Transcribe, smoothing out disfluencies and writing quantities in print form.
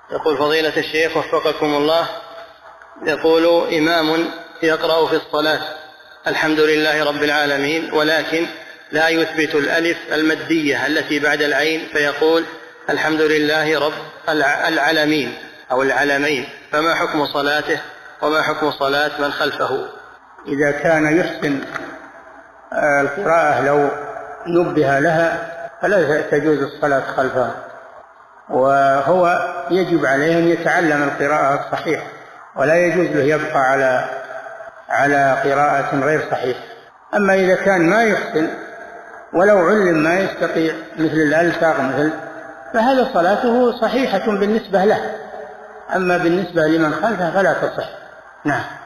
يقول فضيلة الشيخ وفقكم الله، يقول إمام يقرأ في الصلاة الحمد لله رب العالمين ولكن لا يثبت الألف المدية التي بعد العين فيقول الحمد لله رب العالمين أو العالمين، فما حكم صلاته وما حكم صلاة من خلفه؟ إذا كان يحسن القراءة لو نبه لها فلا تجوز الصلاة خلفها، وهو يجب عليه أن يتعلم القراءة الصحيحة، ولا يجوز له يبقى على قراءة غير صحيحة. أما إذا كان ما يحسن ولو علم ما يستطيع مثل الألساق فهذا صلاته صحيحة بالنسبة له، أما بالنسبة لمن خلفه فلا تصح. نعم.